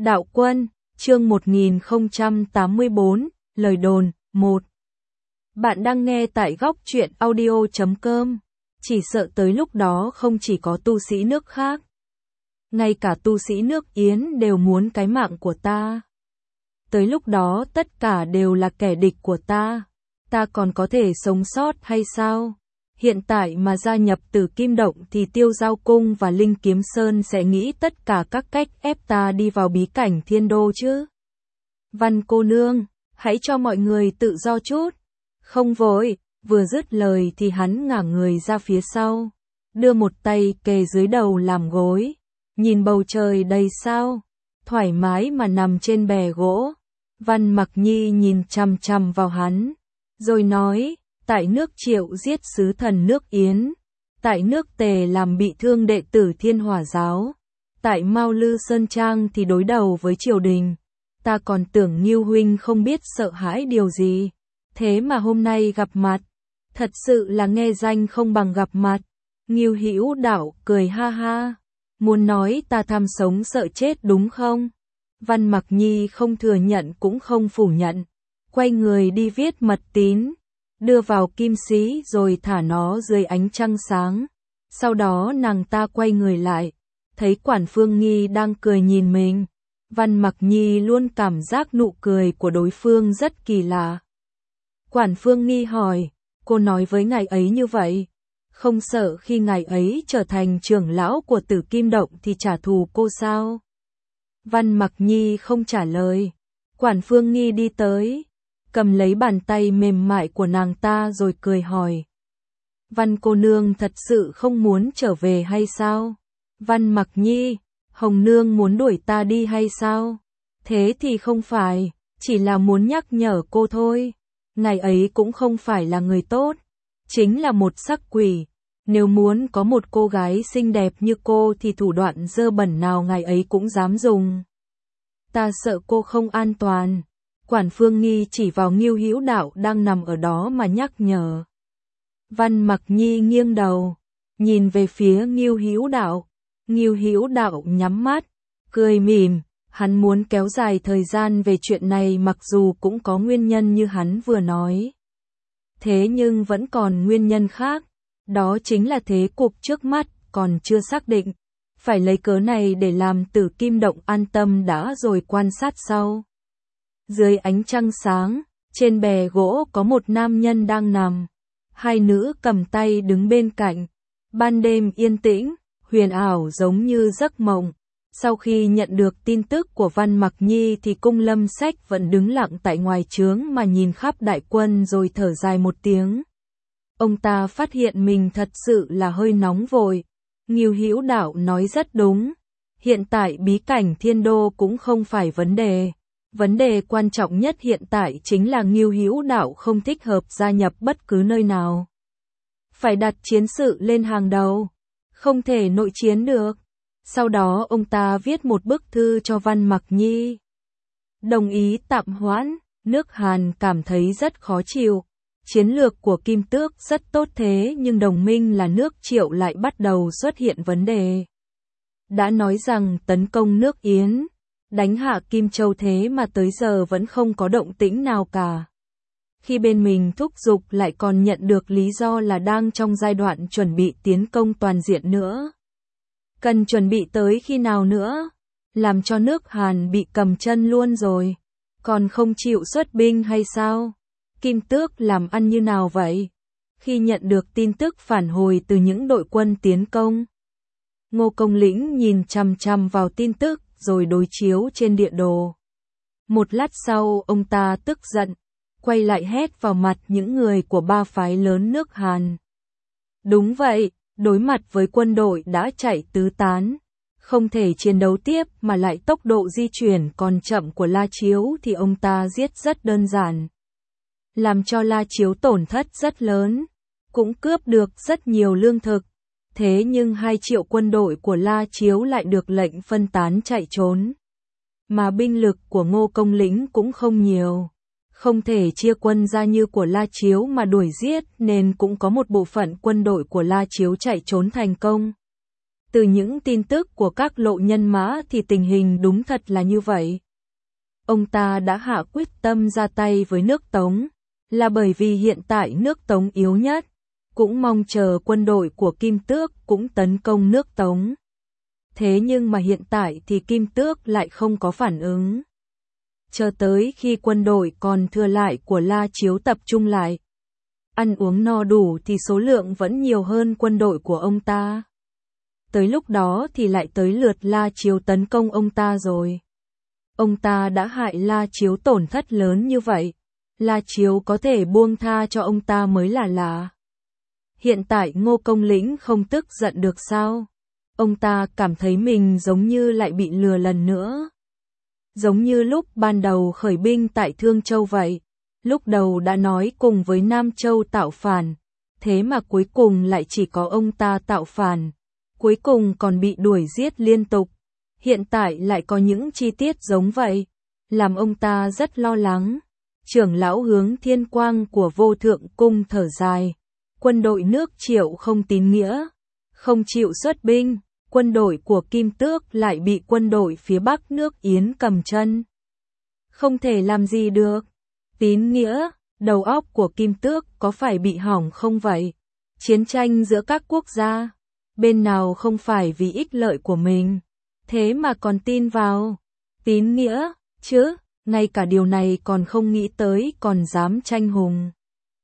Đạo Quân, chương 1084, lời đồn, 1. Bạn đang nghe tại góc truyện audio.com. Chỉ sợ tới lúc đó không chỉ có tu sĩ nước khác. Ngay cả tu sĩ nước Yến đều muốn cái mạng của ta. Tới lúc đó tất cả đều là kẻ địch của ta. Ta còn có thể sống sót hay sao? Hiện tại mà gia nhập Tử Kim Động thì Tiêu Giao Cung và Linh Kiếm Sơn sẽ nghĩ tất cả các cách ép ta đi vào bí cảnh Thiên Đô chứ. Văn cô nương, hãy cho mọi người tự do chút. Không vội, vừa dứt lời thì hắn ngả người ra phía sau, đưa một tay kề dưới đầu làm gối, nhìn bầu trời đầy sao, thoải mái mà nằm trên bè gỗ. Văn Mặc Nhi nhìn chằm chằm vào hắn, rồi nói, tại nước Triệu giết sứ thần nước Yến, tại nước Tề làm bị thương đệ tử Thiên Hỏa Giáo, tại Mao Lư Sơn Trang thì đối đầu với triều đình. Ta còn tưởng Ngưu huynh không biết sợ hãi điều gì, thế mà hôm nay gặp mặt, thật sự là nghe danh không bằng gặp mặt. Ngưu Hữu Đạo cười ha ha, muốn nói ta tham sống sợ chết đúng không? Văn Mặc Nhi không thừa nhận cũng không phủ nhận, quay người đi viết mật tín, đưa vào kim xí rồi thả nó dưới ánh trăng sáng. Sau đó nàng ta quay người lại, thấy Quản Phương Nghi đang cười nhìn mình. Văn Mặc Nhi luôn cảm giác nụ cười của đối phương rất kỳ lạ. Quản Phương Nghi hỏi, cô nói với ngài ấy như vậy, không sợ khi ngài ấy trở thành trưởng lão của Tử Kim Động thì trả thù cô sao? Văn Mặc Nhi không trả lời. Quản Phương Nghi đi tới, cầm lấy bàn tay mềm mại của nàng ta rồi cười hỏi, Văn cô nương thật sự không muốn trở về hay sao? Văn Mặc Nhi, Hồng nương muốn đuổi ta đi hay sao? Thế thì không phải, chỉ là muốn nhắc nhở cô thôi. Ngài ấy cũng không phải là người tốt, chính là một sắc quỷ. Nếu muốn có một cô gái xinh đẹp như cô thì thủ đoạn dơ bẩn nào ngài ấy cũng dám dùng. Ta sợ cô không an toàn. Quản Phương Nghi chỉ vào Ngưu Hữu Đạo đang nằm ở đó mà nhắc nhở. Văn Mặc Nhi nghiêng đầu, nhìn về phía Ngưu Hữu Đạo. Ngưu Hữu Đạo nhắm mắt, cười mỉm, hắn muốn kéo dài thời gian về chuyện này mặc dù cũng có nguyên nhân như hắn vừa nói. Thế nhưng vẫn còn nguyên nhân khác, đó chính là thế cục trước mắt còn chưa xác định, phải lấy cớ này để làm Tử Kim Động an tâm đã rồi quan sát sau. Dưới ánh trăng sáng, trên bè gỗ có một nam nhân đang nằm, hai nữ cầm tay đứng bên cạnh. Ban đêm yên tĩnh, huyền ảo giống như giấc mộng. Sau khi nhận được tin tức của Văn Mặc Nhi thì Cung Lâm Sách vẫn đứng lặng tại ngoài trướng mà nhìn khắp đại quân rồi thở dài một tiếng. Ông ta phát hiện mình thật sự là hơi nóng vội. Ngưu Hữu Đạo nói rất đúng. Hiện tại bí cảnh Thiên Đô cũng không phải vấn đề. Vấn đề quan trọng nhất hiện tại chính là Ngưu Hữu Đạo không thích hợp gia nhập bất cứ nơi nào. Phải đặt chiến sự lên hàng đầu. Không thể nội chiến được. Sau đó ông ta viết một bức thư cho Văn Mặc Nhi. Đồng ý tạm hoãn, nước Hàn cảm thấy rất khó chịu. Chiến lược của Kim Tước rất tốt thế nhưng đồng minh là nước Triệu lại bắt đầu xuất hiện vấn đề. Đã nói rằng tấn công nước Yến, đánh hạ Kim Châu thế mà tới giờ vẫn không có động tĩnh nào cả. Khi bên mình thúc giục lại còn nhận được lý do là đang trong giai đoạn chuẩn bị tiến công toàn diện nữa. Cần chuẩn bị tới khi nào nữa? Làm cho nước Hàn bị cầm chân luôn rồi. Còn không chịu xuất binh hay sao? Kim Tước làm ăn như nào vậy? Khi nhận được tin tức phản hồi từ những đội quân tiến công, Ngô Công Lĩnh nhìn chằm chằm vào tin tức rồi đối chiếu trên địa đồ. Một lát sau ông ta tức giận, quay lại hét vào mặt những người của ba phái lớn nước Hàn. Đúng vậy, đối mặt với quân đội đã chạy tứ tán, không thể chiến đấu tiếp mà lại tốc độ di chuyển còn chậm của La Chiếu thì ông ta giết rất đơn giản. Làm cho La Chiếu tổn thất rất lớn, cũng cướp được rất nhiều lương thực. Thế nhưng 2 triệu quân đội của La Chiếu lại được lệnh phân tán chạy trốn. Mà binh lực của Ngô Công Lĩnh cũng không nhiều. Không thể chia quân ra như của La Chiếu mà đuổi giết nên cũng có một bộ phận quân đội của La Chiếu chạy trốn thành công. Từ những tin tức của các lộ nhân mã thì tình hình đúng thật là như vậy. Ông ta đã hạ quyết tâm ra tay với nước Tống, là bởi vì hiện tại nước Tống yếu nhất, cũng mong chờ quân đội của Kim Tước cũng tấn công nước Tống. Thế nhưng mà hiện tại thì Kim Tước lại không có phản ứng. Chờ tới khi quân đội còn thừa lại của La Chiếu tập trung lại, ăn uống no đủ thì số lượng vẫn nhiều hơn quân đội của ông ta. Tới lúc đó thì lại tới lượt La Chiếu tấn công ông ta rồi. Ông ta đã hại La Chiếu tổn thất lớn như vậy, La Chiếu có thể buông tha cho ông ta mới là lạ. Hiện tại Ngô Công Lĩnh không tức giận được sao? Ông ta cảm thấy mình giống như lại bị lừa lần nữa. Giống như lúc ban đầu khởi binh tại Thương Châu vậy. Lúc đầu đã nói cùng với Nam Châu tạo phản, thế mà cuối cùng lại chỉ có ông ta tạo phản. Cuối cùng còn bị đuổi giết liên tục. Hiện tại lại có những chi tiết giống vậy, làm ông ta rất lo lắng. Trưởng lão Hướng Thiên Quang của Vô Thượng Cung thở dài. Quân đội nước Triệu không tín nghĩa, không chịu xuất binh. Quân đội của Kim Tước lại bị quân đội phía Bắc nước Yến cầm chân. Không thể làm gì được. Tín nghĩa, đầu óc của Kim Tước có phải bị hỏng không vậy? Chiến tranh giữa các quốc gia, bên nào không phải vì ích lợi của mình, thế mà còn tin vào tín nghĩa, chứ, ngay cả điều này còn không nghĩ tới còn dám tranh hùng.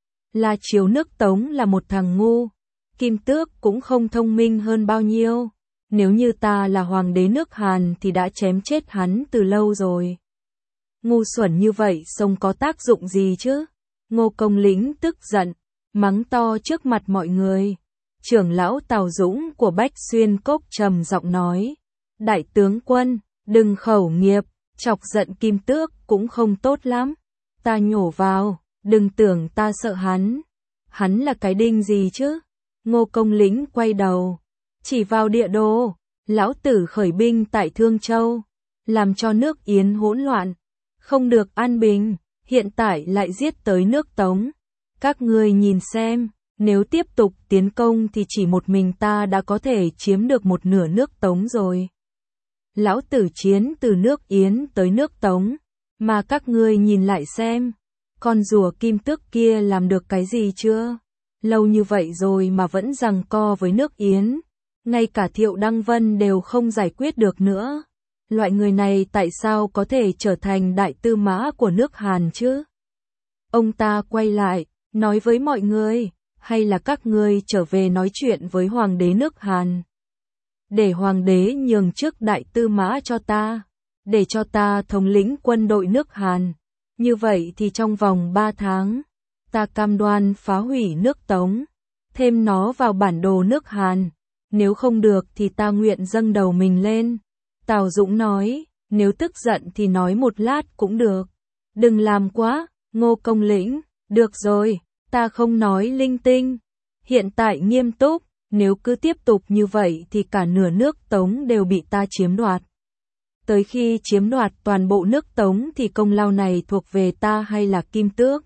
La Chiếu nước Tống là một thằng ngu, Kim Tước cũng không thông minh hơn bao nhiêu. Nếu như ta là hoàng đế nước Hàn thì đã chém chết hắn từ lâu rồi. Ngu xuẩn như vậy sống có tác dụng gì chứ? Ngô Công Lĩnh tức giận, mắng to trước mặt mọi người. Trưởng lão Tào Dũng của Bách Xuyên Cốc trầm giọng nói. Đại tướng quân, đừng khẩu nghiệp, chọc giận Kim Tước cũng không tốt lắm. Ta nhổ vào, đừng tưởng ta sợ hắn. Hắn là cái đinh gì chứ? Ngô Công Lĩnh quay đầu, chỉ vào địa đồ, lão tử khởi binh tại Thương Châu, làm cho nước Yến hỗn loạn, không được an bình, hiện tại lại giết tới nước Tống. Các ngươi nhìn xem, nếu tiếp tục tiến công thì chỉ một mình ta đã có thể chiếm được một nửa nước Tống rồi. Lão tử chiến từ nước Yến tới nước Tống, mà các ngươi nhìn lại xem, con rùa Kim Tước kia làm được cái gì chưa? Lâu như vậy rồi mà vẫn giằng co với nước Yến. Ngay cả Thiệu Đăng Vân đều không giải quyết được nữa. Loại người này tại sao có thể trở thành đại tư mã của nước Hàn chứ? Ông ta quay lại, nói với mọi người, hay là các ngươi trở về nói chuyện với hoàng đế nước Hàn. Để hoàng đế nhường chức đại tư mã cho ta, để cho ta thống lĩnh quân đội nước Hàn. Như vậy thì trong vòng 3 tháng, ta cam đoan phá hủy nước Tống, thêm nó vào bản đồ nước Hàn. Nếu không được thì ta nguyện dâng đầu mình lên. Tào Dũng nói, nếu tức giận thì nói một lát cũng được. Đừng làm quá, Ngô Công Lĩnh, được rồi, ta không nói linh tinh. Hiện tại nghiêm túc, nếu cứ tiếp tục như vậy thì cả nửa nước Tống đều bị ta chiếm đoạt. Tới khi chiếm đoạt toàn bộ nước Tống thì công lao này thuộc về ta hay là Kim Tước?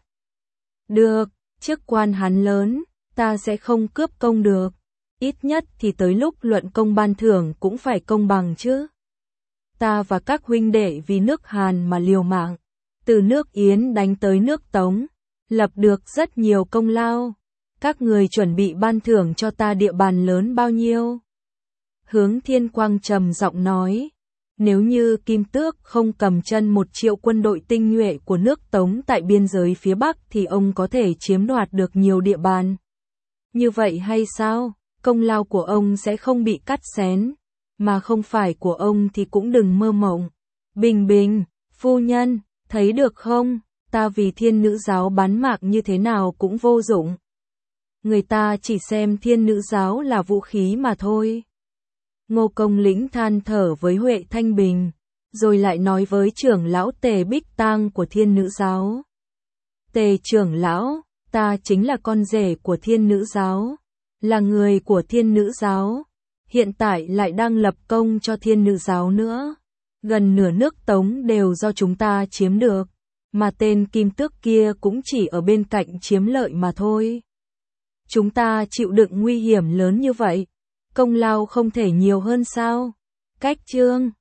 Được, chức quan hắn lớn, ta sẽ không cướp công được. Ít nhất thì tới lúc luận công ban thưởng cũng phải công bằng chứ. Ta và các huynh đệ vì nước Hàn mà liều mạng, từ nước Yến đánh tới nước Tống, lập được rất nhiều công lao. Các người chuẩn bị ban thưởng cho ta địa bàn lớn bao nhiêu? Hướng Thiên Quang trầm giọng nói, nếu như Kim Tước không cầm chân 1 triệu quân đội tinh nhuệ của nước Tống tại biên giới phía Bắc thì ông có thể chiếm đoạt được nhiều địa bàn. Như vậy hay sao? Công lao của ông sẽ không bị cắt xén, mà không phải của ông thì cũng đừng mơ mộng. Bình bình, phu nhân, thấy được không, ta vì Thiên Nữ giáo bán mạng như thế nào cũng vô dụng. Người ta chỉ xem Thiên Nữ giáo là vũ khí mà thôi. Ngô Công Lĩnh than thở với Huệ Thanh Bình, rồi lại nói với trưởng lão Tề Bích Tang của Thiên Nữ giáo. Tề trưởng lão, ta chính là con rể của Thiên Nữ giáo, là người của Thiên Nữ giáo, hiện tại lại đang lập công cho Thiên Nữ giáo nữa. Gần nửa nước Tống đều do chúng ta chiếm được, mà tên Kim Tước kia cũng chỉ ở bên cạnh chiếm lợi mà thôi. Chúng ta chịu đựng nguy hiểm lớn như vậy, công lao không thể nhiều hơn sao? Cách chương